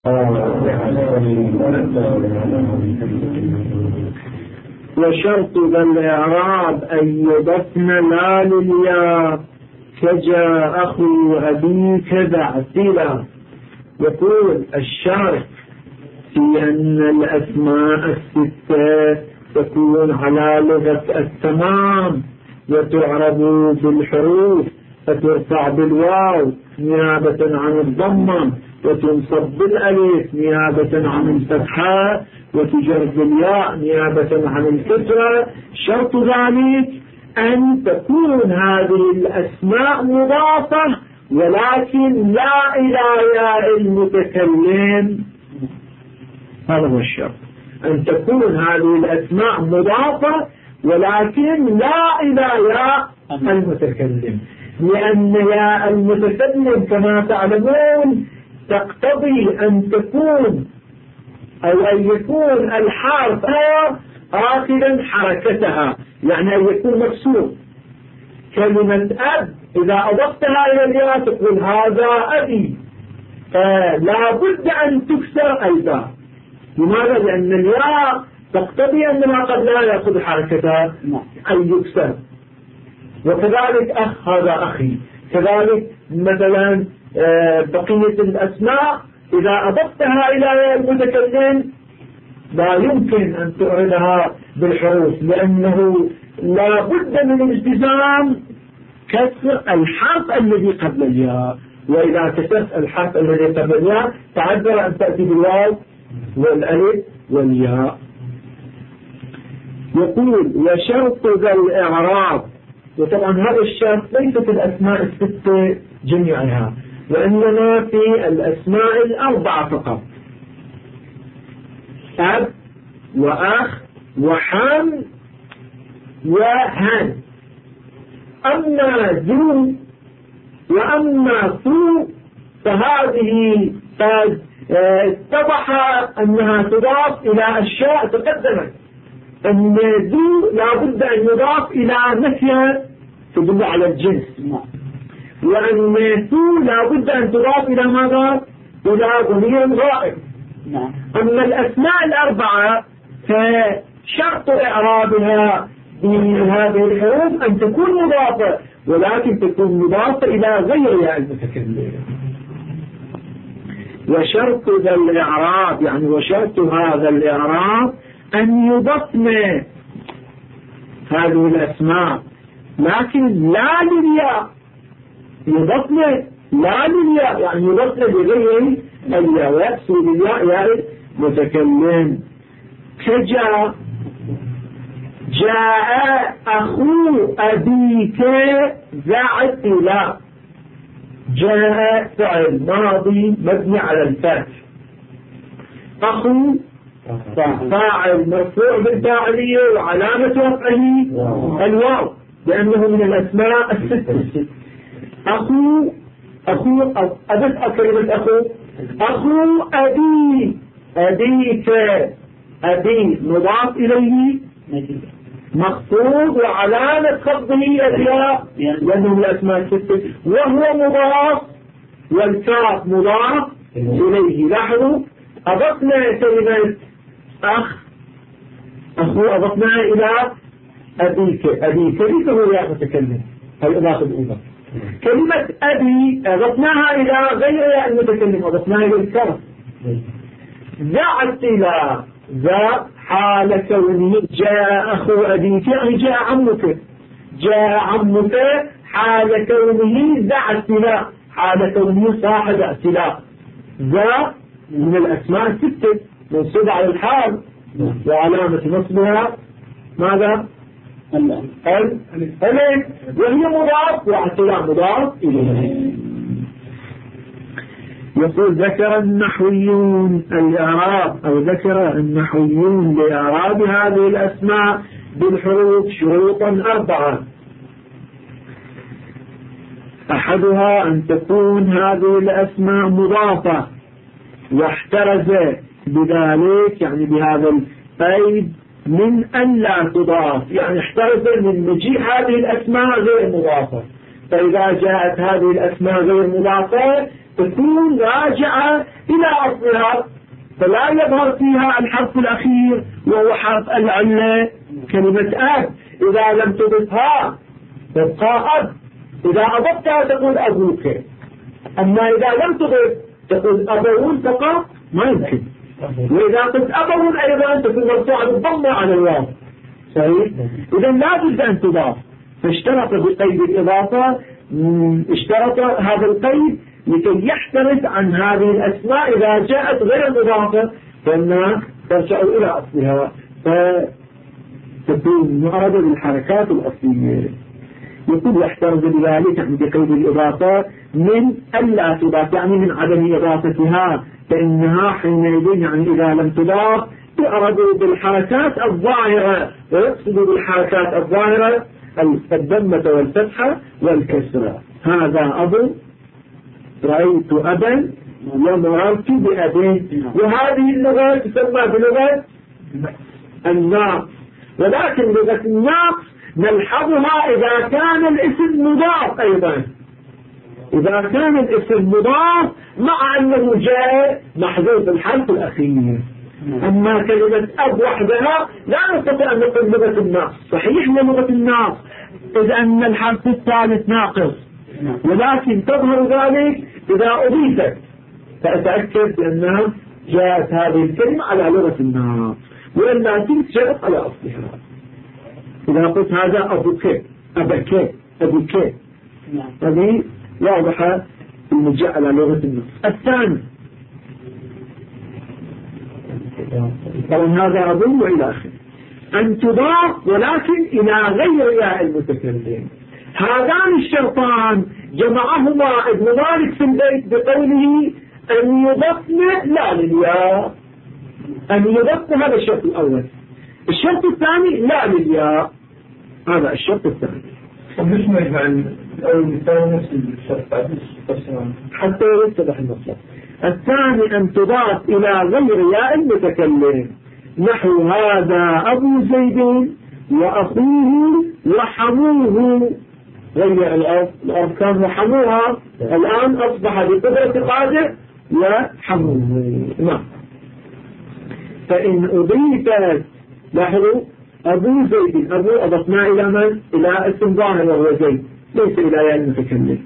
وشرط ذا الإعراب أن يضفن لا للياء كجاء أخو أبيك ذا اعتلا. يقول الشرط في أن الأسماء الستة تكون على لغة التمام وتعرب بالحروف، فترفع بالواو نيابة عن الضمة، وتنصب بالألف نيابة عن الفتحة، وتجر بالياء نيابة عن الكسرة. شرط ذلك أن تكون هذه الأسماء مضافة ولكن لا إلى ياء المتكلم. هذا هو الشرط، أن تكون هذه الأسماء مضافة ولكن لا إلى ياء المتكلم، لأن ياء المتكلم كما تعلمون تقتضي أن تكون أو أن يكون الحرف آخذا حركتها، يعني أن يكون مكسور. كلمة أب إذا أضفتها إلى الياء تقول هذا أبي، فلا بد أن تكسر الباء. لماذا؟ لأن الياء تقتضي أن ما قد لا يأخذ حركتها أن يكسر. وكذلك أخ، هذا أخي. كذلك مثلا بقية الأسماء إذا أضفتها إلى المتكلم لا يمكن أن تعرضها بالحروف، لأنه لا بد من التزام كسر الحرف الذي قبل الياء، وإذا كسرت الحرف الذي قبل الياء تعذر أن تأتي بالواو والألف والياء. يقول وشرط ذا الإعراب، وطبعا هذا الشرط ليس في الأسماء الستة جميعها، وإنما في الأسماء الأربعة فقط: أب وأخ وحم وهن. أما ذو وأما ثو فهذه قد اتضح أنها تضاف إلى أشياء تقدمت. أن ذو لا بد أن يضاف إلى نفي تدل على الجنس، وأن ثو لا بد أن تضاف إلى ماذا؟ إلى ضمير غائب. أما الأسماء الأربعة فشرط إعرابها بهذه الحروف أن تكون مضافة، ولكن تكون مضافة إلى غير ياء المتكلم. وشرط ذا الإعراب يعني وشرط هذا الإعراب أن يضفن هذه الأسماء لكن لا للياء، يضفن لا للياء يعني يضفن لغير الياء ويقصد الياء ياء المتكلم. كجاء جاء أخو أبيك ذا اعتلا. جاء فعل ماضي مبني على الفتح، أخو فاعل مرفوع بالفاعلية وعلامة رفعه الواو لأنه من الأسماء الستة. أخو أدفع كلمة أخو أبي أبيك. أبي مضاف إليه مخفوض وعلامة خفضه الياء لأنه من الأسماء الستة، وهو مضاف والكاف مضاف إليه. لاحظوا أضفنا كلمة أخو أضفناها إلى أبيك. أبيك هو يا متكلم الإضافة الأولى. كلمة أبي أضفناها إلى غير المتكلم، أضفناها إلى الكاف. ذا اعتلا، ذا حال كونه جاء أخو أبيك يعني جاء عمك. جاء عمك حال كونه ذا اعتلا، حال كونه صاحب اعتلا. ذا من الأسماء الستة منصوب على الحال وعلامة نصبها ماذا؟ الألف، وهي مضاف واعتلا مضاف إليه. يقول ذكر النحويون الإعراب أو ذكر النحويون لإعراب هذه الأسماء بالحروف شروطا 4: أحدها أن تكون هذه الأسماء مضافة، واحترز بذلك يعني بهذا القيد من أن لا تضاف، يعني احترز من مجيء هذه الأسماء غير مضافة. فإذا جاءت هذه الأسماء غير مضافة تكون راجعة إلى أصلها، فلا يظهر فيها الحرف الأخير وهو حرف العلة كلمة أب. إذا لم تضفها تبقى أب، إذا أضفتها تقول أبوك. أما إذا لم تضف تقول أبوون فقط ما يمكن. وإذا قلت أبوون أيضا تكون مرفوعة بالضمة على الواو. صحيح؟ إذا لا بد أن تضاف. فاشترط بقيد الإضافة، اشترط هذا القيد لكي يحترز عن هذه الأسماء إذا جاءت غير مضافة فإنها ترجع إلى أصلها فتكون معرضة للحركات الأصلية. يكون يحترز بذلك عند قيد الإضافة من ألا تضاف، يعني من عدم إضافتها، فإنها حينئذ يعني إذا لم تضاف تعرض بالحركات الظاهرة، ويقصد بالحركات الظاهرة الضمة والفتحة والكسرة. هذا أبو، رأيت أبا ومررت بأبين. وهذه اللغة تسمى بلغة الناقص، ولكن لغة الناقص نلحظها إذا كان الاسم مضاف أيضا، إذا كان الاسم مضاف مع أنه جاء محذوف الحرف الأخير. أما كلمة أب وحدها لا نستطيع أن نقول لغة الناقص. صحيح لغة الناقص إذ أن الحرف الثالث ناقص، ولكن تظهر ذلك إذا أضيفت، فأتأكد بأنها جاءت هذه الكلمة على لغة الناقص، وإلا تلك جاءت على أصلها. إذا قلت هذا أبوك أبك أبوك، هذه واضحة المجاء على لغة الناقص. الثاني طبعا هذا أظن وإلى آخره أن تضاف ولكن إلى غير ياء المتكلم. هذان الشرطان جمعهما ابن مالك في البيت بقوله أن يضفن لا للياء، أن يضفن هذا الشرط الأول. الشرط الثاني لا للياء، هذا الشرط الثاني. ليش ما يفعل الأول مثال نفس الشرط حتى يتضح المطلب؟ الثاني أن تضاف إلى غير ياء المتكلم، نحو هذا أبو زيد وأخوه وحموه. غير الأرض كان وحموها، الآن أصبح بقدرة قادر وحموه. نعم. فإن أضيفت، لاحظوا أبو زيد، أبو أضفنا إلى من؟ إلى اسم ظاهر وهو زيد، ليس إلى ياء المتكلم.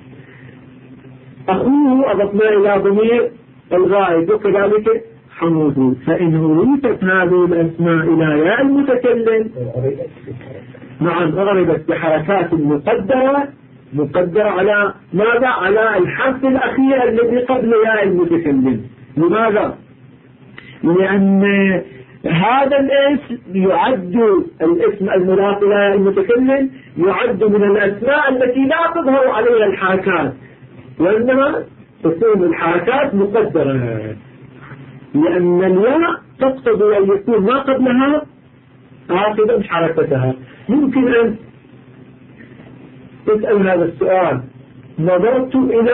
أخوه أضفنا إلى ضمير الغائب وكذلك حموه. فإن أضيفت هذه الأسماء إلى ياء المتكلم نعم أغربت بحركات مقدرة على ماذا؟ على الحرف الأخير الذي قبل ياء المتكلم. لماذا؟ لأن هذا الاسم يعد، الاسم المضاف إلى ياء المتكلم يعد من الأسماء التي لا تظهر عليها الحركات، وإنما تكون الحركات مقدرة، لأن الياء تقتضي أن يكون ما قبلها آخذا حركتها. ممكن أن تسأل هذا السؤال: نظرت إلى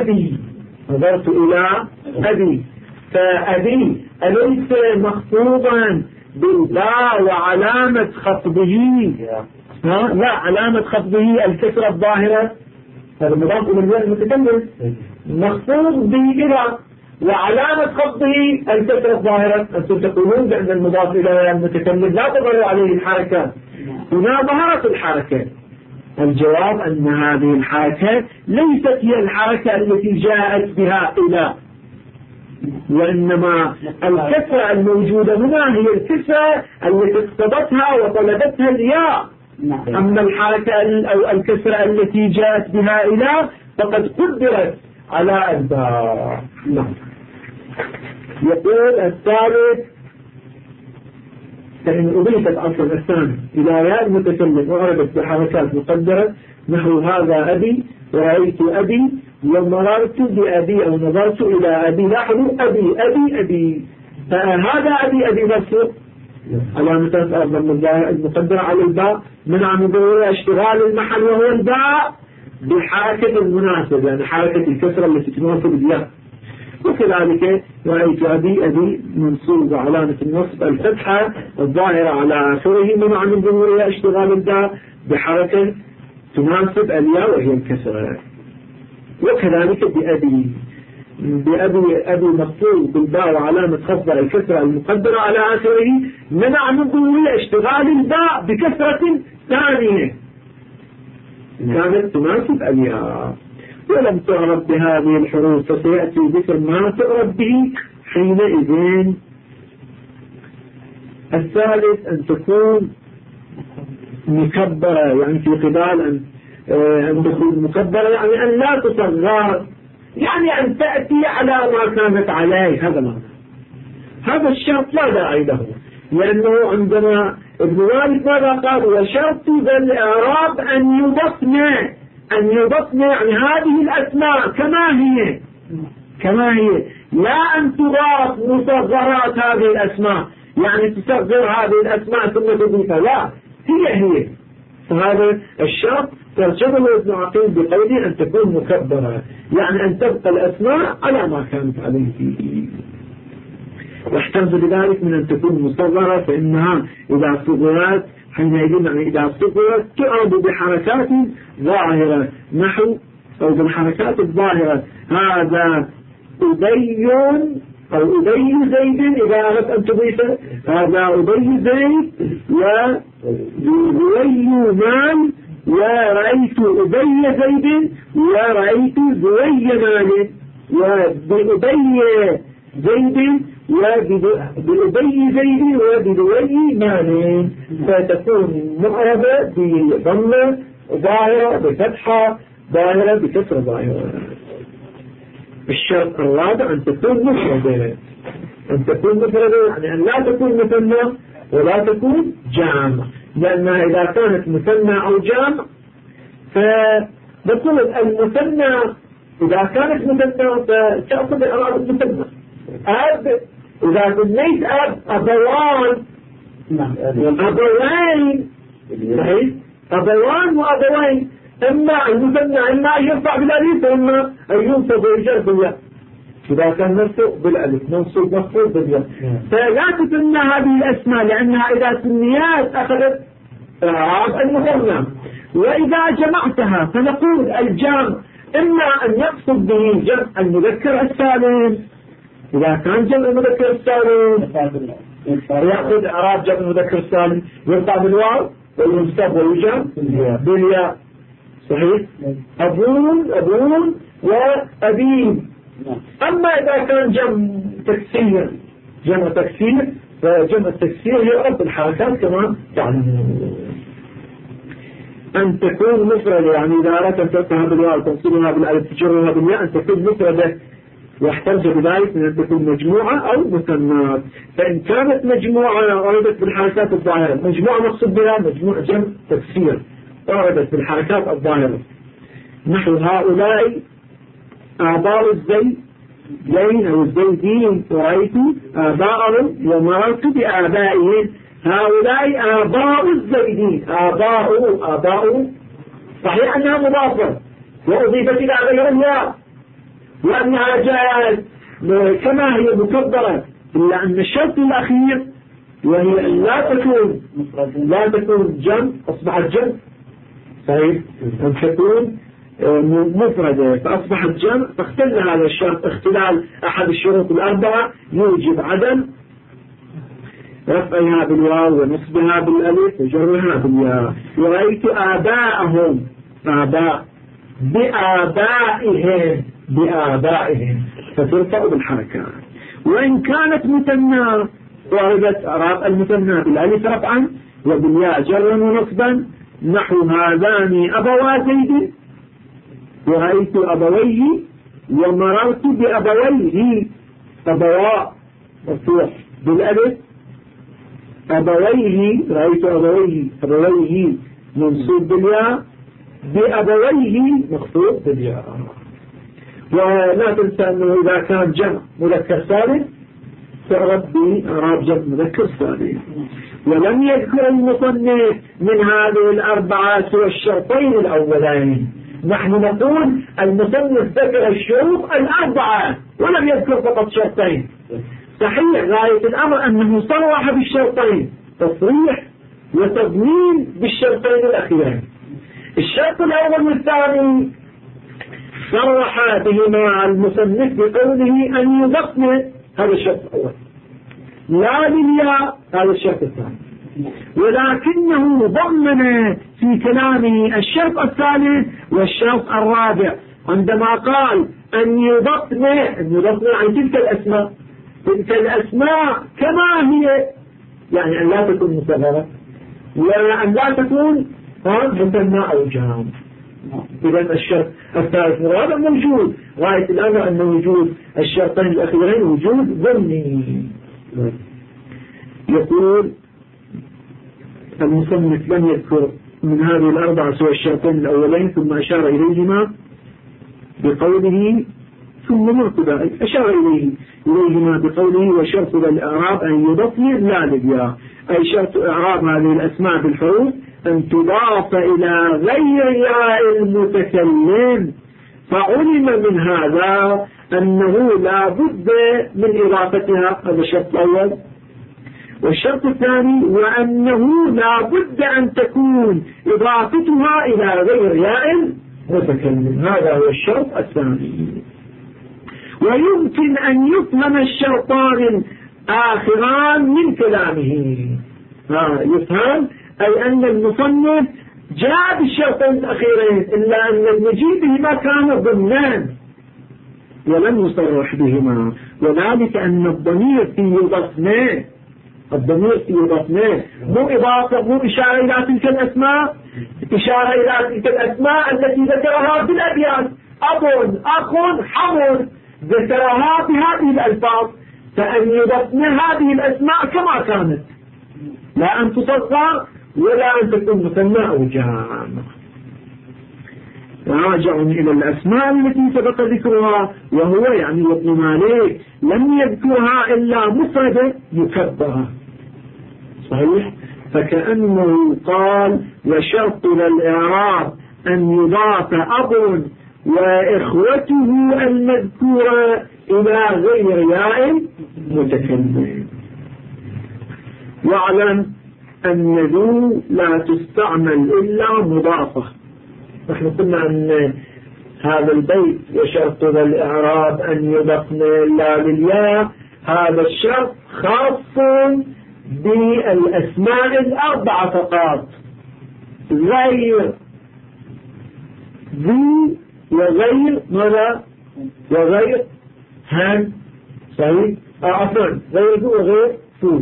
أبي، فأبي أليس مخفوضا بالباء وعلامة خفضه؟ لا، علامة خفضه الكسرة الظاهرة، هذا مضاف إلى الياء المتكلم، مخفوض بإلى، وعلامة خفضه الكسرة الظاهرة. أنتم تقولون بأن المضاف إلى الياء المتكلم لا تظهر عليه الحركة، هنا ظهرت الحركة. الجواب أن هذه الحركة ليست هي الحركة التي جاءت بها إلى، وإنما الكسرة الموجودة هنا هي الكسرة التي اقتضتها وطلبتها الياء. أما الحركة أو الكسرة التي جاءت بها إلى فقد قدرت على الباء. يقول الثالث: فإن أضيفت أصل الثاني إلى ياء المتكلم وأردت بحركات مقدرة، نحو هذا أبي ورأيت أبي ومررت بأبي أو نظرت إلى أبي. لاحظوا أبي هذا أبي مرفوع علامة المقدرة على الباء، منع من ظهور اشتغال المحل وهو الباء بحركة المناسبة، يعني حركة الكسرة التي تناسب الياء. وكذلك رأيت أبي منصوب علامة النصب الفتحة الظاهرة على آخره، منع من ظهورها اشتغال الباء بحركة تناسب الياء وهي الكسرة. وكذلك بأبي بأبي مفعول بالباء وعلامة خفض الكسرة المقدرة على آخره، منع من ظهور اشتغال الباء بكسرة ثانية كانت تناسب الياء، ولم تعرف بهذه الحروف، فسيأتي ذكر ما تعرف به حينئذ. الثالث أن تكون مكبرة، يعني في قبال أن تكون مكبرة، يعني أن لا تصغر، يعني أن تأتي على ما كانت عليه. هذا الشرط لا داعي له، لأنه عندما ابن مالك ماذا قال؟ وشرط ذا الإعراب أن يضفن يعني هذه الأسماء كما هي لا أن تضاف مصغرات هذه الأسماء، يعني تصغر هذه الأسماء ثم تضيفها، لا، هي. فهذا الشرط ترجمه ابن عقيل بقوله أن تكون مكبرة، يعني أن تبقى الأسماء على ما كانت عليه. واحتمز بذلك من أن تكون مصغرة، فإنها إذا صغرت حينئذ يعني إذا صغرت تعرض بحركات ظاهرة، نحو أو بالحركات الظاهرة هذا أبي أو أبي زيد، إذا أردت أن تضيفه هذا أبي زيد وزوي مال، ورأيت أبي زيد ورأيت زوي مال، وبأبي زيد وبأبي زيد وبزوي مال، فتكون معربة بضمة ظاهرة بفتحة ظاهرة بكسر ظاهرة. الشرط الرابع أن تكون مفردة، يعني أن لا تكون مثنى ولا تكون جامع، لأنها إذا كانت مثنى أو جامع فبطل المثنى. إذا كانت مثنى فتأخذ إعراب المثنى. أب إذا بنيت أبوان أبوين، صحيح، أبوان وأبوين، إما المثنى إما أن يرفع بالألف وإما أن ينصب ويجر بالياء، إذا كان مرفوع بالألف منصوب مفعول بالياء، فلا تثنى هذه الأسماء، لأنها إذا ثنيات أخذت إعراب المثنى. وإذا جمعتها فنقول الجمع إما أن يقصد به جمع المذكر السالم، إذا كان جمع المذكر السالم يأخذ إعراب جمع المذكر السالم يرفع بالواو وينصب ويجر بالياء، صحيح، أبون وأبين. أما إذا كان جمع تكسير فجمع التكسير يعرف الحركات كما تعلمون. أن تكون مفردة، يعني إذا أردت أن تفتحها بالواو تنصبها بالألف تجرها بالياء أن تكون مفردة، واحتمز بذلك من أن تكون مجموعة أو مثنات. فإن كانت مجموعة وردت بالحركات الظاهرة، مجموعة مقصود بها مجموعة جمع تكسير وردت بالحركات الظاهرة، نحو هؤلاء آباء الزيدين أو الزيدين، ورأيت آباءهم ومررت بآبائهم. هؤلاء آباء الزيدين، آباء صحيح أنها مضافة وأضيفت إلى غيرها وأنها جاءت كما هي مكبرة، إلا أن الشرط الأخير وهي أن لا تكون جمع، أصبحت جمع، صحيح، أن تكون مفردة فأصبحت جمع، فاختل هذا الشرط اختلال أحد الشروط الأربعة يوجب عدم رفعها بالواو ونصبها بالألف وجرها بالياء. ورأيت آباءهم بآبائهم فترفع بالحركات. وإن كانت مثنى وردت إعراب المثنى بالألف رفعا وبالياء جرا ونصبا، نحو هذان أبوا زيد ورأيت أبويه ومررت بأبويه، أبوا مرفوع بالألف، أبويه رأيت أبويه منصوب بالياء، بأبويه مخفوض بالياء. ولا تنسى أنه إذا كان جمع مذكر سالم تعرف بإعراب جمع مذكر سالم. ولم يذكر المصنف من هذه الأربعة سوى الشرطين الأولين. نحن نقول المصنف ذكر الشروط الأربعة ولم يذكر فقط شرطين. صحيح غاية الأمر أنه صرح بالشرطين، تصريح وتضمين بالشرطين الأخيرين. الشرط الأول والثاني صرح بهما المصنف بقوله أن يضم، هذا الشرط الأول، لا للياء، هذا الشرط الثاني، ولكنه ضمن في كلامه الشرط الثالث والشرط الرابع عندما قال أن يضم عن تلك الأسماء، تلك الأسماء كما هي، يعني أن لا تكون مصغرة وأن لا تكون مثنى أو جمع. إذا الشرط الثالث والرابع موجود، غاية الأمر أن وجود الشرطين الأخيرين وجود ضمني. يقول المصنف لم يذكر من هذه الأربعة سوى الشرطين الأولين، ثم أشار إليهما بقوله ثم مرتبة، أشار إليهما بقوله وشرط للإعراب أن يضفن لا للياء، أي شرط إعراب هذه الأسماء بالحروف أن تضاف إلى غير ياء المتكلم، فعلم من هذا أنه لا بد من إضافتها، هذا الشرط الأول. والشرط الثاني وأنه لا بد أن تكون إضافتها إلى غير ياء متكلم، هذا هو الشرط الثاني. ويمكن أن يفهم الشرطان الآخران من كلامه، يفهم أي أن المصنف جاء بالشرطين الأخيرين إلا أن المجيء بهما كان ضمنان ولم يصرح بهما، وذلك أن الضمير في يضفناه، الضمير في يضفناه مو إضافة، مو إشارة إلى تلك الأسماء، إشارة إلى تلك الأسماء التي ذكرها في الأبيات، أب أخ حمر، ذكرها بهذه الألفاظ، فأن يضفن هذه الأسماء كما كانت، لا أن تصغر ولا أن تكون مثنى أو جمع. راجع إلى الأسماء التي سبق ذكرها، وهو يعني ابن مالك لم يذكرها إلا مفردة مكبرة، صحيح؟ فكأنه قال وشرط للإعراب أن يضاف أب وإخوته المذكورة إلى غير ياء متكلم. واعلم أن ذو لا تستعمل إلا مضافة. نحن قلنا أن هذا البيت وشرط للإعراب أن يضفن إلا للياء، هذا الشرط خاص بالأسماء الأربعة فقط، غير ذي وغير ماذا وغير هن، صحيح؟ عفوا غير ذو وغير فو.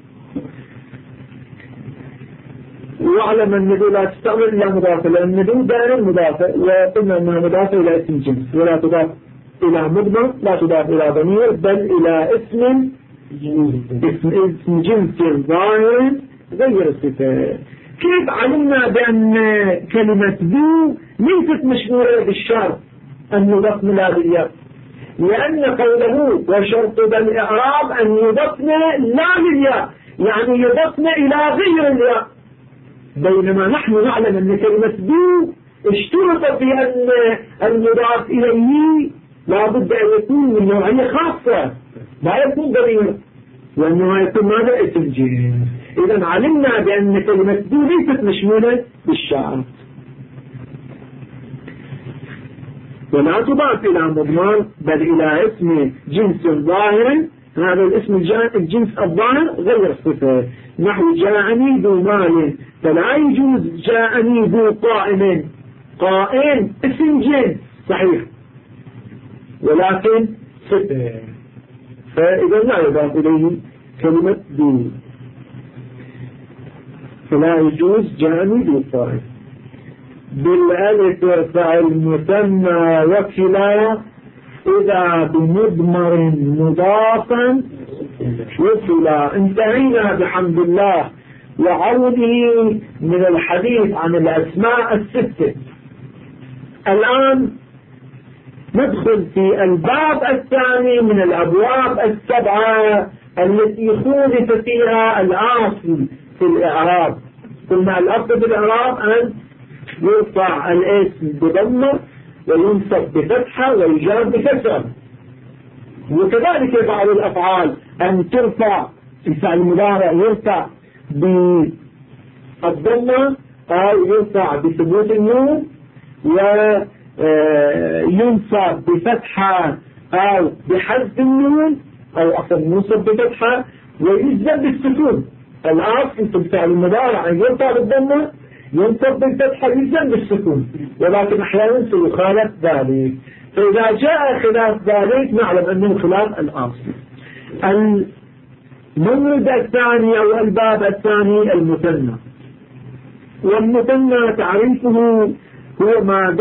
واعلم أن ذو لا تستعمل إلا مضافة، لأن ذو دائما مضافة، وقلنا أنها مضافة إلى اسم جنس، ولا تضاف إلى مضمر، لا تضاف إلى ضمير، بل إلى اسم جنس ظاهر غير الصفة. كيف علمنا بأن كلمة ذو ليست مشمولة بالشرط أن يضفن لا بالياء؟ لأن قوله وشرط بالإعراب أن يضفن لا بالياء يعني يضفن إلى غير الياء، بينما نحن نعلم أن كلمة ذو اشترط في أن المضاف إليه لا بد أن يكون من نوعية خاصة، لا يكون ضمير، وأنه يكون ماذا اسم جنس. إذا علمنا بأن كلمة ذو ليست مشمولة بالشرط، ولا تضاف إلى مضمر بل إلى اسم جنس ظاهر، هذا الاسم الجنس الظاهر غير الصفة، نحو جاءني ذو مال، فلا يجوز جاءني ذو قائم، قائم اسم جنس صحيح ولكن صفة، فإذا لا يضاف إليه كلمة ذو، فلا يجوز جاءني ذو قائم. بالألف يرفع المثنى وكلا إذا بمضمر مضافا وكلا. انتهينا بحمد الله وعوده من الحديث عن الأسماء الستة. الآن ندخل في الباب الثاني من الأبواب السبعة التي خولف فيها الأصل في الإعراب. قلنا الأصل في الإعراب أن يرفع الاسم بضمة وينصب بفتحة ويجار بكسرة، وكذلك يفعل الأفعال أن ترفع، الفعل المضارع يرفع بالضمة أو يرفع بثبوت النون، ينصب بفتحة أو بحذف النون، أو أصلا ينصب بفتحة ويجزم بالسكون. الأصل في الفعل المضارع أن يرفع بالضمة، ينصب بالفتحة، يجزم بالسكون، ولكن أحيانا سيخالف ذلك. فإذا جاء خلاف ذلك نعلم أنه خلاف الأصل. المورد الثاني أو الباب الثاني المثنى. والمثنى تعريفه هو ما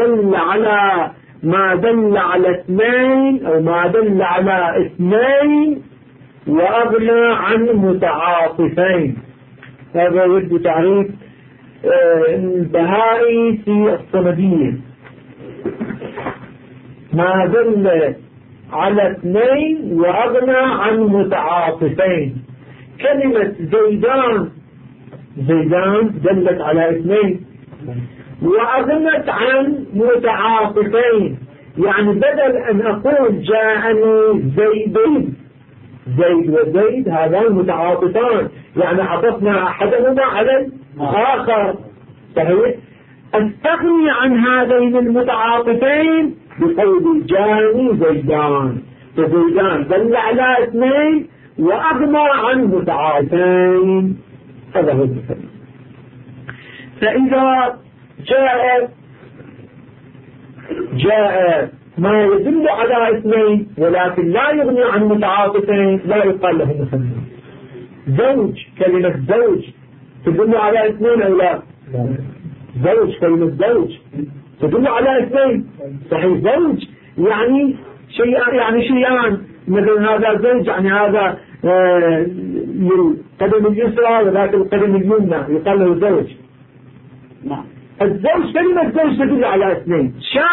دل على اثنين أو ما دل على اثنين وأغنى عن متعاطفين. هذا يرد تعريف البهائي في الصمدية. ما دل على اثنين وأغنى عن متعاطفين. كلمة زيدان دلت على اثنين وأغنت عن متعاطفين، يعني بدل أن أقول جاءني زيدين، زيد وزيد هذان متعاطفان، يعني عطفنا أحدهما على الآخر، صحيح؟ أستغني عن هذين المتعاطفين بقول جاءني زيدان، فزيدان دل على اثنين وأغنى عن متعاطفين. هذا هو المثل. فإذا جاء ما يدل على اثنين ولكن لا يغني عن متعاطفين لا يقال له مثنى. زوج، كلمة زوج تدل على اثنين أو لا؟ زوج، كلمة زوج تدل على اثنين، صحيح. زوج يعني شيئان، مثل هذا زوج يعني هذا القدم اليسرى وذاك القدم اليمنى يقال له زوج. الزوج، كلمة زوج تدل على اثنين.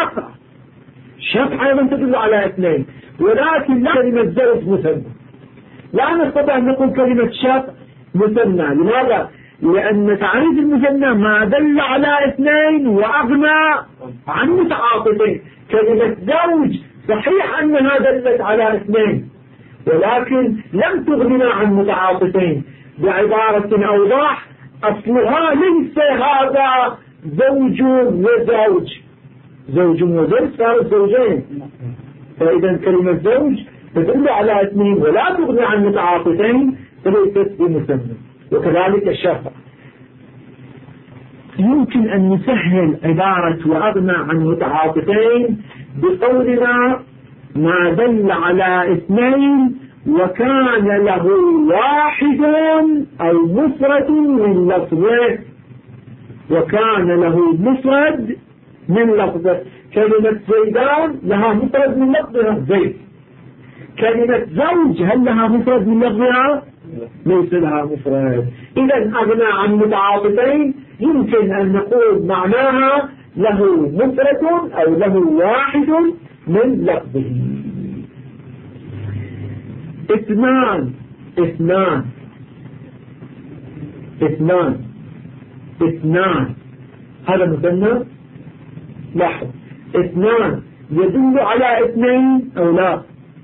شفع أيضا تدل على اثنين، ولكن لا كلمة زوج مثنى. لا نستطيع أن نقول كلمة شفع مثنى. لماذا؟ لأن تعريف المثنى ما دل على اثنين وأغنى عن متعاطفين. كلمة زوج صحيح أنها دلت على اثنين ولكن لم تغننا عن متعاطفين. بعبارة أوضح، أصلها ليس هذا زوج وزوج، زوج وزوج صار زوجين. فإذا كلمة زوج تدل على اثنين ولا تغني عن متعاطفين فليست بمثنى. وكذلك الشفع. يمكن أن نسهل عبارة وأغنى عن متعاطفين بقولنا ما دل على اثنين وكان له واحد أو مفرد من لفظه، وكان له مفرد من لفظه. كلمة زيدان لها مفرد من لفظها زيد. كلمة زوج هل لها مفرد من لفظها؟ ليس لها مفرد. إذا أغنى عن متعاطفين يمكن أن نقول معناها له مفرد أو له واحد من لفظه. اثنان هذا مثنى. لاحظ، اثنان يدل على اثنين أو لا؟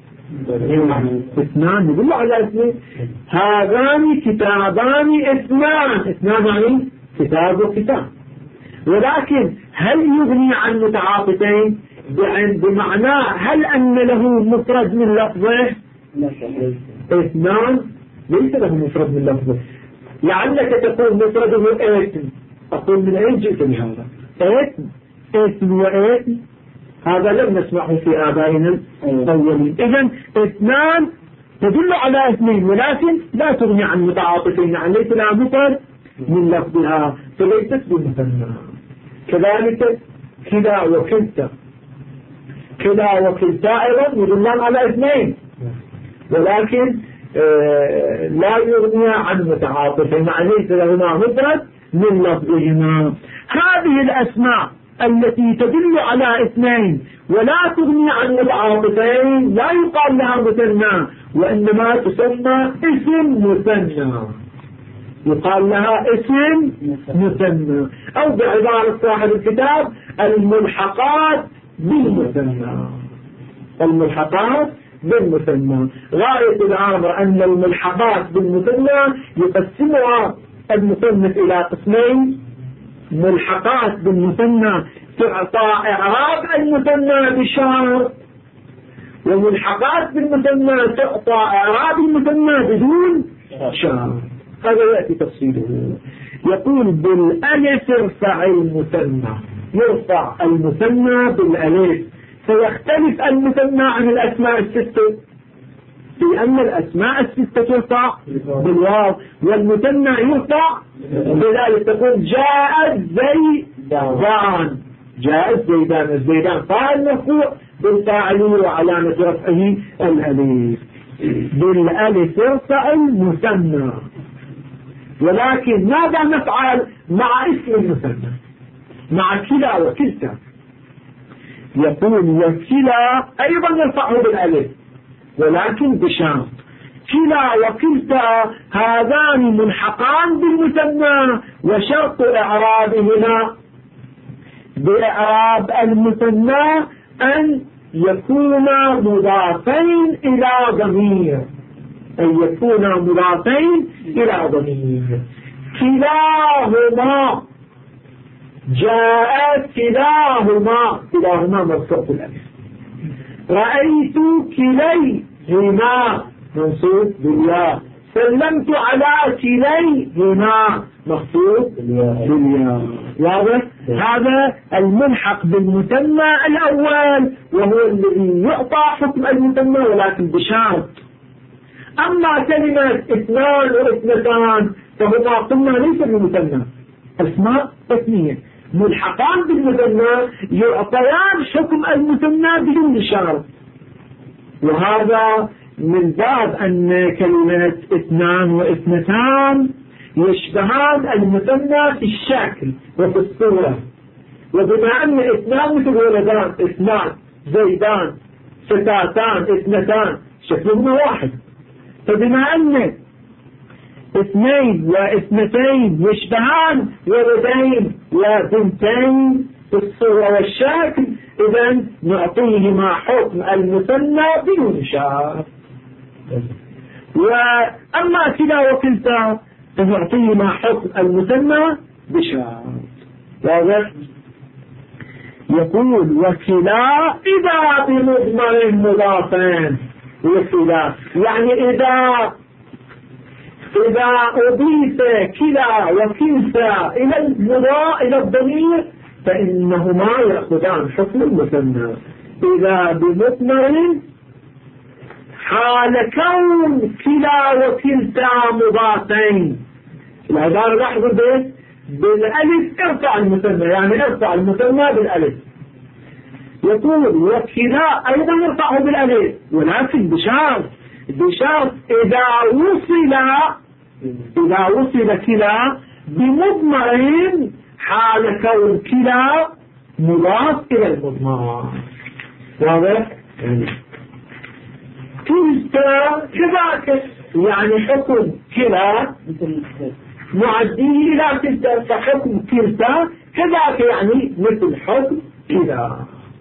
اثنان يدل على اثنين. هذان كتابان اثنان يعني كتاب وكتاب. ولكن هل يغني عن متعاطفين؟ بمعنى هل أن له مفرد من لفظه؟ اثنان ليس له مفرد من لفظه. لعلك تقول مفرده اثم، أقول من أين جئت بهذا؟ اثم واثم هذا لم نسمعه في آبائنا الأولين. إذن اثنان تدل على اثنين ولكن لا تغني عن متعاطفين، يعني ليس لها مفرد من لفظها فليست بمثنى. كذلك كلا وكلتا، كلا وكلتا أيضا يدلان على اثنين ولكن لا يغني عن متعاطفين، يعني ليس لهما مفرد من لفظهما. هذه الأسماء التي تدل على اثنين ولا تغني عن متعاطفين لا يقال لها مثنى، وإنما تسمى اسم مثنى، يقال لها اسم مثنى، أو بعبارة صاحب الكتاب الملحقات بالمثنى. الملحقات بالمثنى. غاية الأمر أن الملحقات بالمثنى يقسمها المصنف إلى قسمين: ملحقات بالمثنى تعطى إعراب المثنى بشرط، وملحقات بالمثنى تعطى إعراب المثنى بدون شرط. هذا يأتي تفصيله. يقول بالألف ارفع المثنى، يرفع المثنى بالألف، فيختلف المثنى عن الأسماء الستة، لأن الأسماء الستة ترفع بالواو، والمثنى يرفع بالألف. تقول جاء الزيدان، جاء الزيدان، الزيدان فاعل مرفوع بالفاعل وعلامة رفعه الألف. بالألف يرفع المثنى. ولكن ماذا نفعل مع اسم المثنى؟ مع كلا وكلتا. يقول وكلا أيضا يرفعه بالألف ولكن بشرط. كلا وكلتا هذان ملحقان بالمثنى، وشرط إعرابهما بإعراب المثنى أن يكونا مضافين إلى ضمير، أن يكونا مضافين إلى ضمير. كلاهما جاء، كلاهما مرفوع بالألف. رأيت كليهما منصوب بالياء. سلمت على كليهما مخصوص بالياء. واضح؟ هذا الملحق بالمثنى الأول، وهو الذي يعطى حكم المثنى ولكن بشرط. أما كلمة اثنان واثنتان فهما قلنا ليس بالمثنى، أسماء تثنية ملحقان بالمثنى يعطيان حكم المثنى بدون شرط. وهذا من باب أن كلمة اثنان واثنتان يشبهان المثنى في الشكل وفي الصورة، وبما أن اثنان مثل ولدان، اثنان، زيدان، فتاتان، اثنتان، شكلهما واحد، فبما أن اثنين واثنتين يشبهان ولدين وبنتين في الصورة والشكل، إذن نعطيهما حكم المثنى بدون شرط. وأما كلا وكلتا فنعطيهما حكم المثنى بشرط. واضح؟ يقول وكلا إذا بمضمر مضافين. وكلا يعني إذا أضيف كلا وكلتا إلى الضمير فإنهما يأخذان حكم المثنى. إذا بمضمر حال كون كلا وكلتا مضافين. العبارة لاحظوا بالألف ارفع المثنى، يعني ارفع المثنى بالألف. يقول وكلا أيضا يرفعه بالألف ولكن بشرط إذا وصل كلا بمضمر حال كون كلا مضاف إلى المضمر. واضح؟ كلتا كذاك، يعني حكم كلا معديه إلى كلتا، فحكم كلتا كذاك يعني مثل حكم كلا.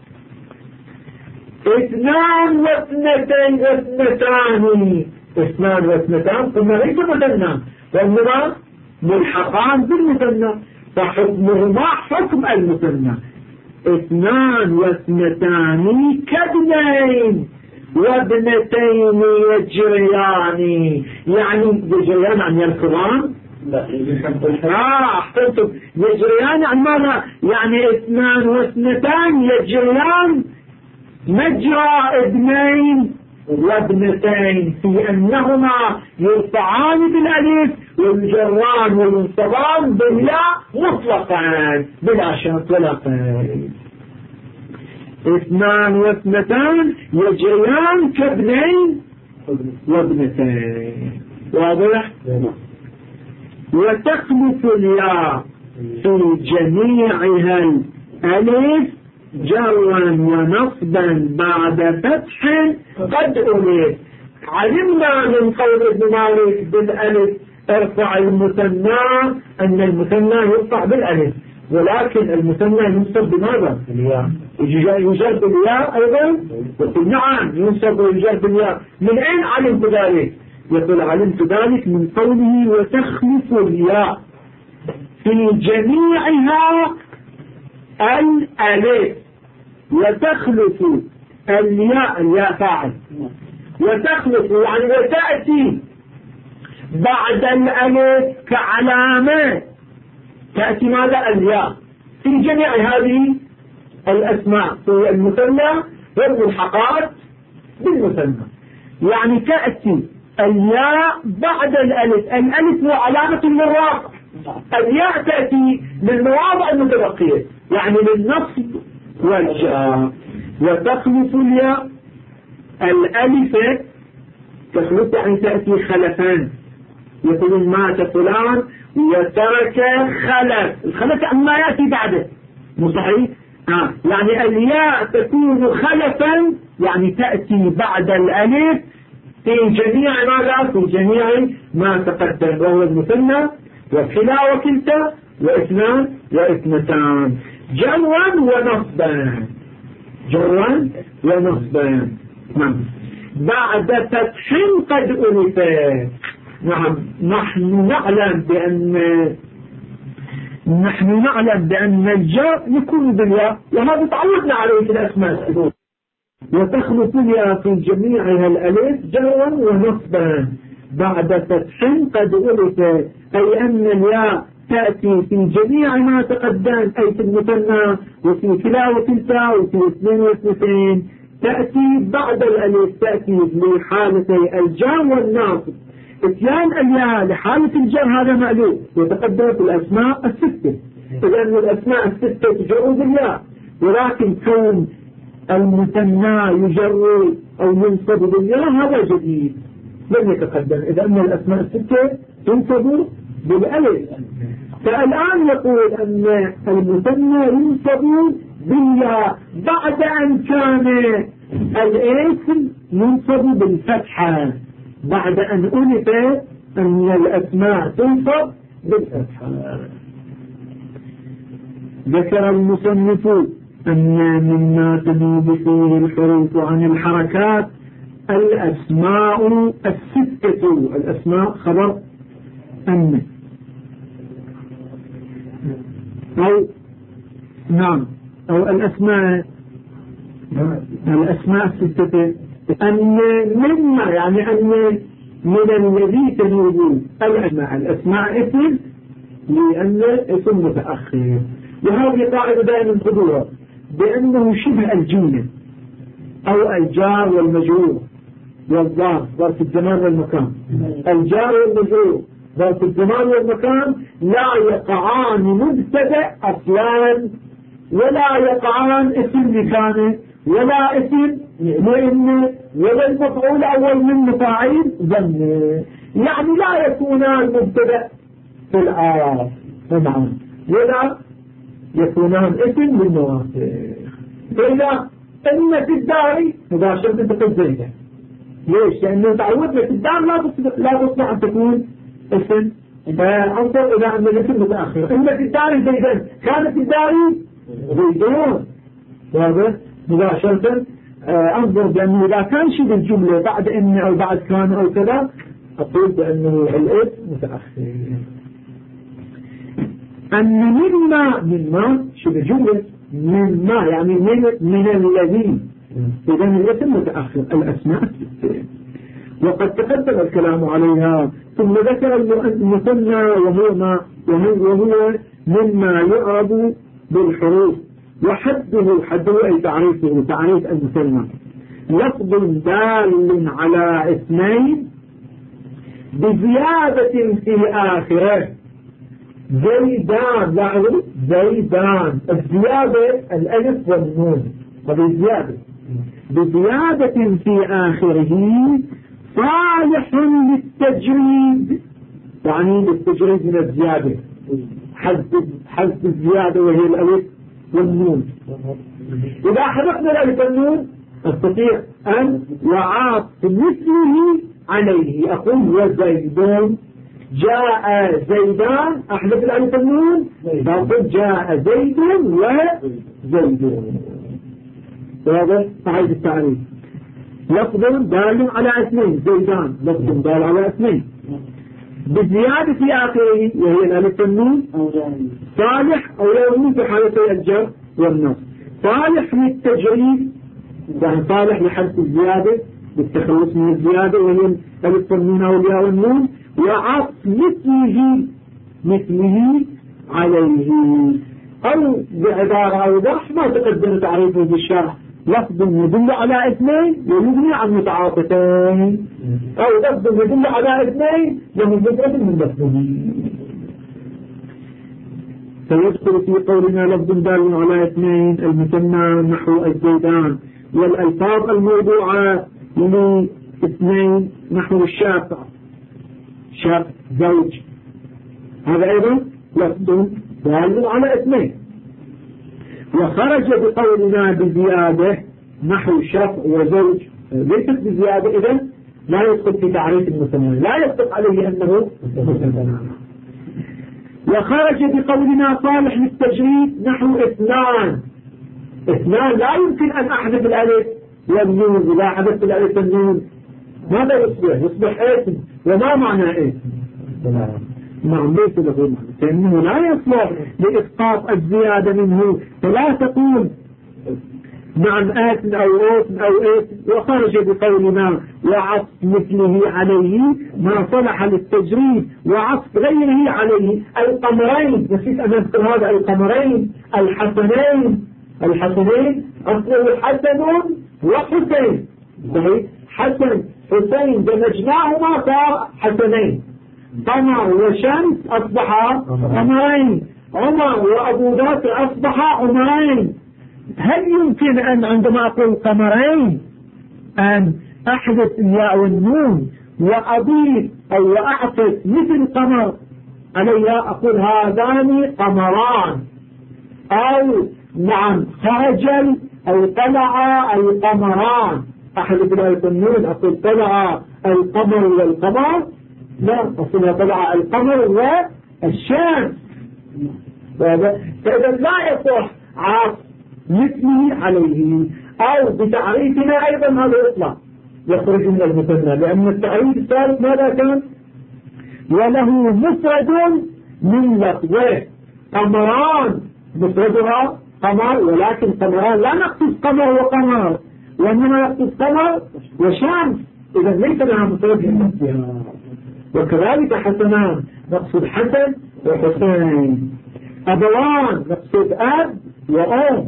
اثنان واثنتين واثنتان، اثنان واثنتان ثم ليس مثنى، وإنما ملحقان بالمثنى فحكمهما حكم المثنى. اثنان واثنتان كابنين وابنتين يجريان، يعني يجريان عن يركضان. احسنتم. يجريان عن ماذا؟ يعني اثنان واثنتان يجريان مجرى ابنين وابنتين، في أنهما يرفعان بالألف ويجران وينصبان بالياء مطلقا بلا شرط ولا قيد. اثنان واثنتان يجريان كابنين وابنتين. واضح؟ وتخلف الياء في جميعها الألف جرا ونصبا بعد فتح قد ألف. علمنا من قول ابن مالك بالألف ارفع المثنى أن المثنى يرفع بالألف، ولكن المثنى ينصب بماذا؟ يجر بالياء أيضا. يقول نعم ينصب ويجر بالياء. من أين علمت ذلك؟ يقول علمت ذلك من قوله وتخلف الياء في جميعها الألف وتخلف الياء فاعل، وتخلف يعني وتأتي بعد الألف كعلامة، تأتي ماذا؟ الياء في جميع هذه الأسماء في المثنى والملحقات بالمثنى. يعني تأتي الياء بعد الألف، الألف هو علامة للرفع، الياء تأتي للمواضع المتبقية يعني للنصب والجر. وتخلف الياء الألف، تخلف يعني تأتي خلفان، يقولون مات فلان وترك خلف، الخلف يعني ما يأتي بعده، مو صحيح؟ يعني الياء تكون خلفا يعني تأتي بعد الألف في جميع ماذا؟ في جميع ما تقدم، وهو المثنى وكلا وكلتا واثنان واثنتان، جرا ونصبا، جرا ونصبا. نعم. بعد فتح قد ألفا. نعم. نحن نعلم بأن الجار يكون بالياء، وهذا تعودنا عليه في الأسماء. وتخلف الياء في جميعها الألف جرا ونصبا بعد فتح قد ألفا، أي أن الياء تأتي في جميع ما تقدم، أي في المثنى وفي كلا وكلتا وفي اثنين واثنتين، تأتي بعد الألف، تأتي لحالتي الجار والناصب. اتيان الياء لحالة الجر هذا مألوف وتقدم في الأسماء الستة، لأن الأسماء الستة تجر بالياء، ولكن كون المثنى يجر أو ينصب بالياء هذا جديد لم يتقدم، إذا أن الأسماء الستة تنصب بالألف. فالآن يقول أن المثنى ينصب بالياء بعد أن كان الاسم ينصب بالفتحة، بعد أن ألف أن الأسماء تنصب بالفتحة. ذكر المصنف أن مما تنوب فيه الحروف عن الحركات الأسماء الستة، الأسماء خبر أن أو نعم أو الأسماء الستة، أن مما يعني أن من الذي تنوب الأسماء اسم، لأن اسم متأخر. وهذه قاعدة دائما خذوها، بأنه شبه الجنة أو الجار والمجرور والظرف، ظرف الزمان والمكان، الجار والمجرور ظرف الزمان والمكان لا يقعان مبتدأ أصلا، ولا يقعان اسم مكانه، ولا اسم لأنه، ولا المفعول أول من مفاعيل ظنه، يعني لا يكونان مبتدأ في الآيات طبعا، ولا يكونان اسم للنواسخ. فإذا إن في الدار مباشرة تقول زيدة، ليش؟ لأنه تعودنا في الدار لا تصلح أن تكون اسم، فأنظر إلى أن الاسم متأخر. إن في الدار زيدا، كانت في الدار زيدون، واضح؟ مباشرة أنظر بأنه إذا كان شيء بالجملة بعد إن أو بعد كان أو كذا، أقول بأنه الاسم متأخر. أن مما شبه جملة، مما يعني من الذي، إذا الاسم متأخر، الأسماء الستة وقد تقدم الكلام عليها. ثم ذكر المثنى وهو مما يعرب بالحروف، حده أي تعريفه، تعريف المثنى لفظ دال على اثنين بزيادة في آخره. زيدان، لاحظوا زيدان، الزيادة الألف والنون، هذه بزيادة في آخره صالح للتجريد، يعني للتجريد من الزيادة، حذف الزيادة وهي الألف والنون. إذا حذفنا الألف والنون أستطيع أن وعاط مثله عليه، أقول وزيدون جاء زيدان، أحذف الألف والنون فأقول جاء زيد وزيدون. هذا صحيح التعريف. لفظ دال على اثنين، زيدان لفظ دال على اثنين بزيادة في آخره وهي الألف والنون، صالح أو يوم في حالتي الجر والنصب. صالح للتجريد يعني صالح لحذف الزيادة بالتخلص من الزيادة وهي الألف والنون والياء والنون، وعطف مثله عليه، أو بعبارة أوضح ما تقدم تعريفه بالشرح، لفظ يدل على اثنين ويبني عن متعاطفين، أو لفظ يدل على اثنين له مجرد من لفظه. فيدخل في قولنا لفظ دال على اثنين المثنى نحو الزيدان، والألفاظ الموضوعة لاثنين نحو الشافع شاف زوج، هذا أيضا لفظ دال على اثنين. وخرج بقولنا بزيادة نحو شفع وزوج ليست بزيادة، إذن لا يدخل في تعريف المثنى، لا يصدق عليه أنه مثنى. وخرج بقولنا صالح للتجريد نحو اثنان لا يمكن أن أحذف الألف والنون، إذا حذفت الألف والنون ماذا يصبح اسم، وما معنى اسم؟ نعم ليس له معنى، لأنه لا يصلح لإسقاط الزيادة منه، فلا تقول نعم آسم أو اسم أو اسم. وخرج بقولنا وعطف مثله عليه ما صلح للتجريد وعطف غيره عليه، القمرين، نسيت أن أذكر هذا، القمرين الحسنين أصله حسن وحسين، صحيح، حسن حسين دمجناهما صار حسنين، قمر وشمس أصبح قمرين، عمر وأبو بكر أصبح عمرين. هل يمكن أن عندما أقول قمرين أن أحدث الياء والنون وأضيف أو وأعطف مثل قمر عليها، أقول هذان قمران، أو نعم خرج أو طلع القمران، أحدث الياء والنون أقول طلع القمر والقمر، لا أصلها طلع القمر والشمس. فإذا لا يصح عطف مثله عليه، أو بتعريفنا أيضا هذا يطلع يخرج من المثنى، لأن التعريف الثالث ماذا كان؟ وله مفرد من لفظه، قمران مفردها قمر، ولكن قمران لا نقصد قمر وقمر، وإنما نقصد قمر وشمس، إذا ليس لها مفرد من لفظها. وكذلك حسنان نقصد حسن وحسين، أبوان نقصد أب وأم.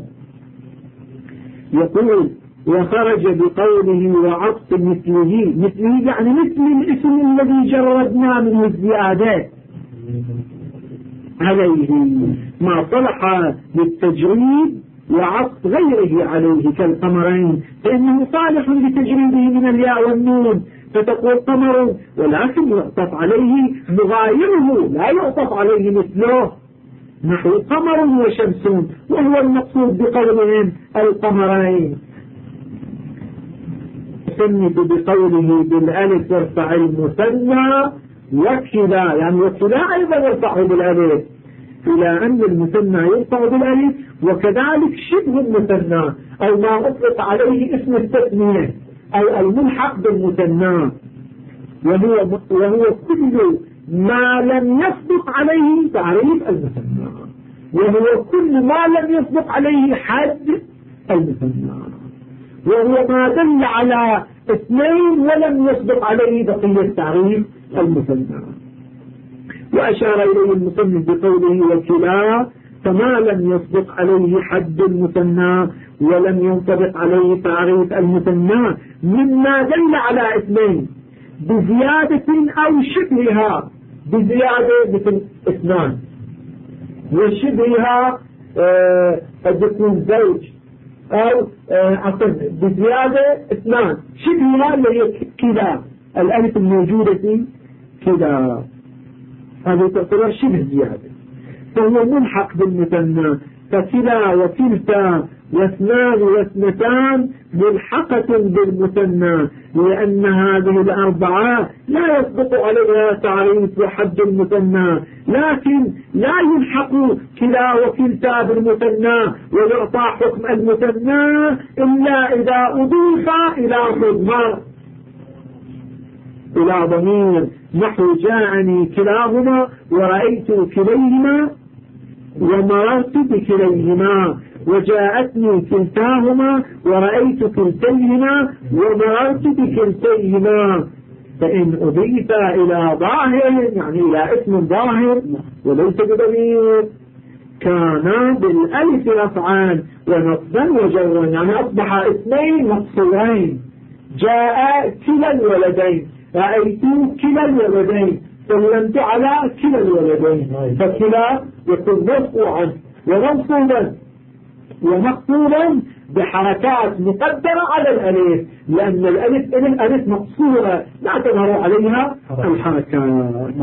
يقول وخرج بقوله وعطف مثله يعني مثل الاسم الذي جردنا منه الزيادات عليه ما صلح للتجريد وعطف غيره عليه كالقمرين، فإنه صالح لتجريده من الياء والنون، فتقول قمر، ولكن يعطف عليه مغايره لا يعطف عليه مثله، نحو قمر وشمس، وهو المقصود بقولهم القمرين. سند بقوله بالألف يرفع المثنى وكلا، يعني وكلا أيضا يرفعه بالألف، إلى أن المثنى يرفع بالألف، وكذلك شبه المثنى أو ما أطلق عليه اسم التثنية أو الملحق بالمثنى، وهو كل ما لم يسبق عليه تعريف المثنى، وهو كل ما لم يسبق عليه حد المثنى، وهو ما دل على اثنين ولم يسبق عليه بقية تعريف المثنى. وأشار إليه المصنف بقوله وكلا، فما لم يسبق عليه حد المثنى ولم ينطبق عليه تعريف المثنى مما دل على اثنين بزيادة أو شبهها، بزيادة مثل اثنان، وشبهها قد يكون زوج، أو بزيادة اثنان، شبهها اللي هي كلا، الألف الموجودة في كلا، هذه تعتبر شبه زيادة، فهو ملحق بالمثنى، فكلا وكلتا واثنان واثنتان ملحقة بالمثنى، لأن هذه الأربعة لا يسبق عليها تعريف وحد المثنى، لكن لا يلحق كلا وكلتا بالمثنى ويعطى حكم المثنى إلا إذا أضيف إلى مضمر، إلى ضمير، نحو جاءني كلاهما ورأيت كليهما ومررت بكليهما، وجاءتني كلتاهما ورأيت كلتيهما ومررت بكلتيهما. فإن أضيف إلى ظاهر يعني إلى اسم ظاهر وليس بضمير كان بالألف رفعا ونصبا وجرا، يعني أصبح اثنين مقصورين. جاء كلا الولدين، رأيت كلا الولدين، سلمت على كلا الولدين. فكلا يكون مرفوعا ومنصوبا ومقصورا بحركات مقدرة على الألف، لأن الألف مقصورة لا تظهر عليها الحركات.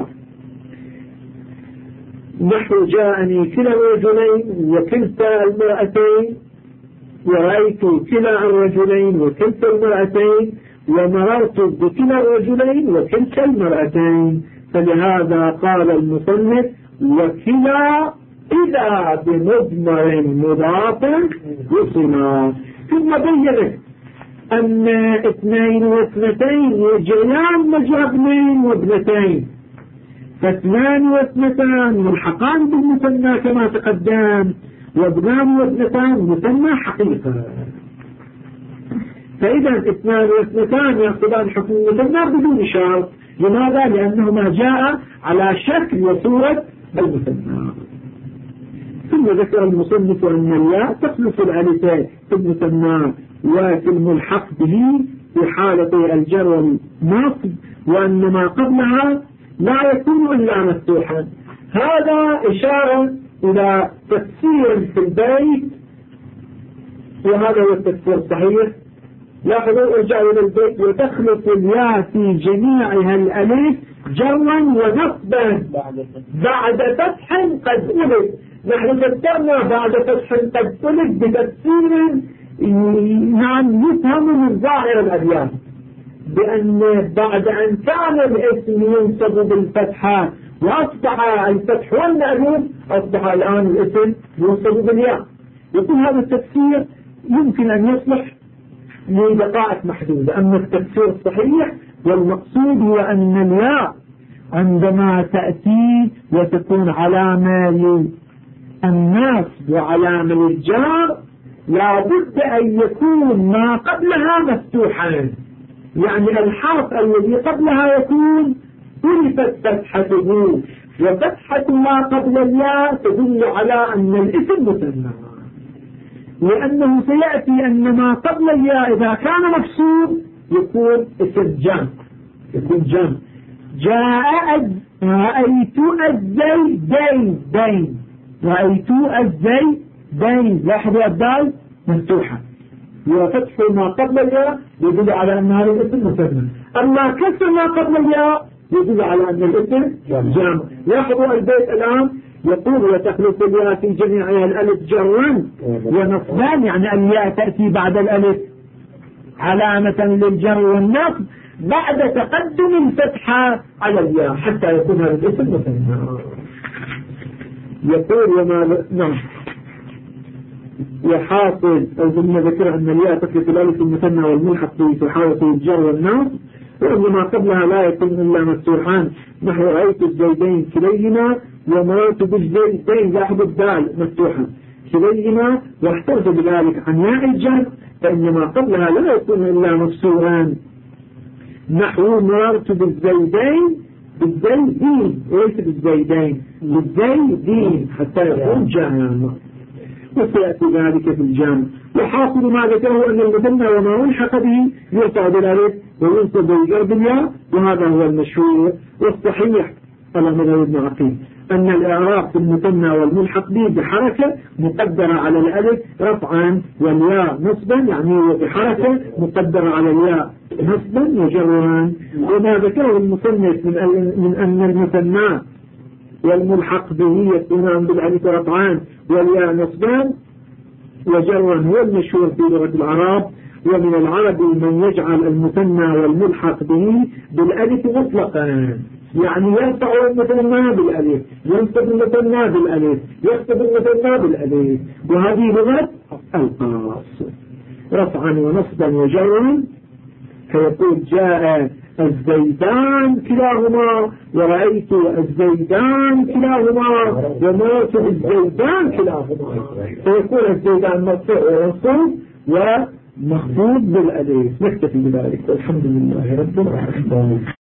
نحو جاءني كلا الرجلين وكلتا المرأتين ورأيت كلا الرجلين وكلتا المرأتين ومررت بكلا الرجلين وكلتا المرأتين. فلهذا قال المصنف وكلا إذا بمضمر مضاف وصلا. ثم بين أن اثنين واثنتين يجريان مجرى ابنين وابنتين، فاثنان واثنتان ملحقان بالمثنى كما تقدم، وابنان واثنتان مثنى حقيقة. فإذا اثنان واثنتان يأخذان حكم المثنى بدون شرط. لماذا؟ لأنهما جاء على شكل وصورة المثنى. ثم ذكر المصنف أن الياء تخلف الألفين في المثنى وفي الملحق به في حالة الجر والنصب، وأن ما قبلها لا يكون إلا مفتوحا. هذا إشارة إلى تفسير في البيت، وهذا هو التفسير الصحيح. لاحظوا ارجعوا إلى البيت وتخلف الياء في جميعها الألف جرا ونصبا بعد فتح قد ألف. نحن فسرنا بعد فتح قد ألف بتفسير نعم يفهم من ظاهر الأبيات، بأن بعد أن كان الاسم ينصب بالفتحة وأصبح الفتح والمألوف أصبح الآن الاسم ينصب بالياء. يقول هذا التفسير يمكن أن يصلح لدقائق محدودة. أما التفسير الصحيح والمقصود هو أن الياء عندما تأتي وتكون علامة للنصب وعلامة للجر لا بد أن يكون ما قبلها مفتوحا، يعني الحرف الذي قبلها يكون ألفت فتحته، وفتحة ما قبل الياء تدل على أن الاسم مثنى، لأنه سيأتي أن ما قبل الياء إذا كان مكسور يكون اسم جمع، يكون جمع. جاء رأيت الزيدين، رأيت الزيدين، لاحظوا الدال مفتوحة، وفتح ما قبل الياء يدل على أن هذا الاسم مثنى. أما كسر ما قبل الياء يدل على أن الاسم جمع. لاحظوا البيت الآن يقول وتخلف الياء في جميعها الألف جرا ونصبان، يعني الياء تأتي بعد الألف علامة للجر والنصب بعد تقدم الفتحة على الياء حتى يكون هذا الاسم مثنى. يقول نعم وحاصل ثم ذكر أن الياء تخلف الألف المثنى والملحق في حالة الجر والنصب، وأن ما قبلها لا يكون إلا مفتوحان. نحو رأيت الزيدين كليهما ومررت بالزيدين، لاحظوا الدال مفتوحة كليهما، واحترز بذلك عن ياء الجر فإن ما قبلها لا يكون إلا مكسوران. نحو مررت بالزيدين وليس بالزيدين، بالزيدين حتى يكون جامع، وسيأتي ذلك في الجامع. وحاصل ما ذكره أن المثنى وما ألحق به يرفع بالألف وينصب بالجر بالياء، وهذا هو المشهور والصحيح على مذهب ابن عقيل أن الإعراب في المثنى والملحق به بحركة مقدرة على الألف رفعا والياء نصبا، يعني بحركة مقدرة على الياء نصبا وجرا. وما ذكره المصنف من أن المثنى والملحق به يكونان بالألف رفعان والياء نصبان وجرا هو المشهور في لغة العرب. ومن العرب من يجعل المثنى والملحق به بالألف مطلقا، يعني يرفع المثنى بالألف، ينصب المثنى بالألف، يخطب المثنى بالألف، وهذه لغة القاص رفعا ونصبا وجرا. فيقول جاء الزيدان كلاهما، ورأيت الزيدان كلاهما، ومات الزيدان كلاهما. فيكون الزيدان مرفوع ومنصوب ومخفوض بالألف. نكتفي بذلك والحمد لله رب العالمين.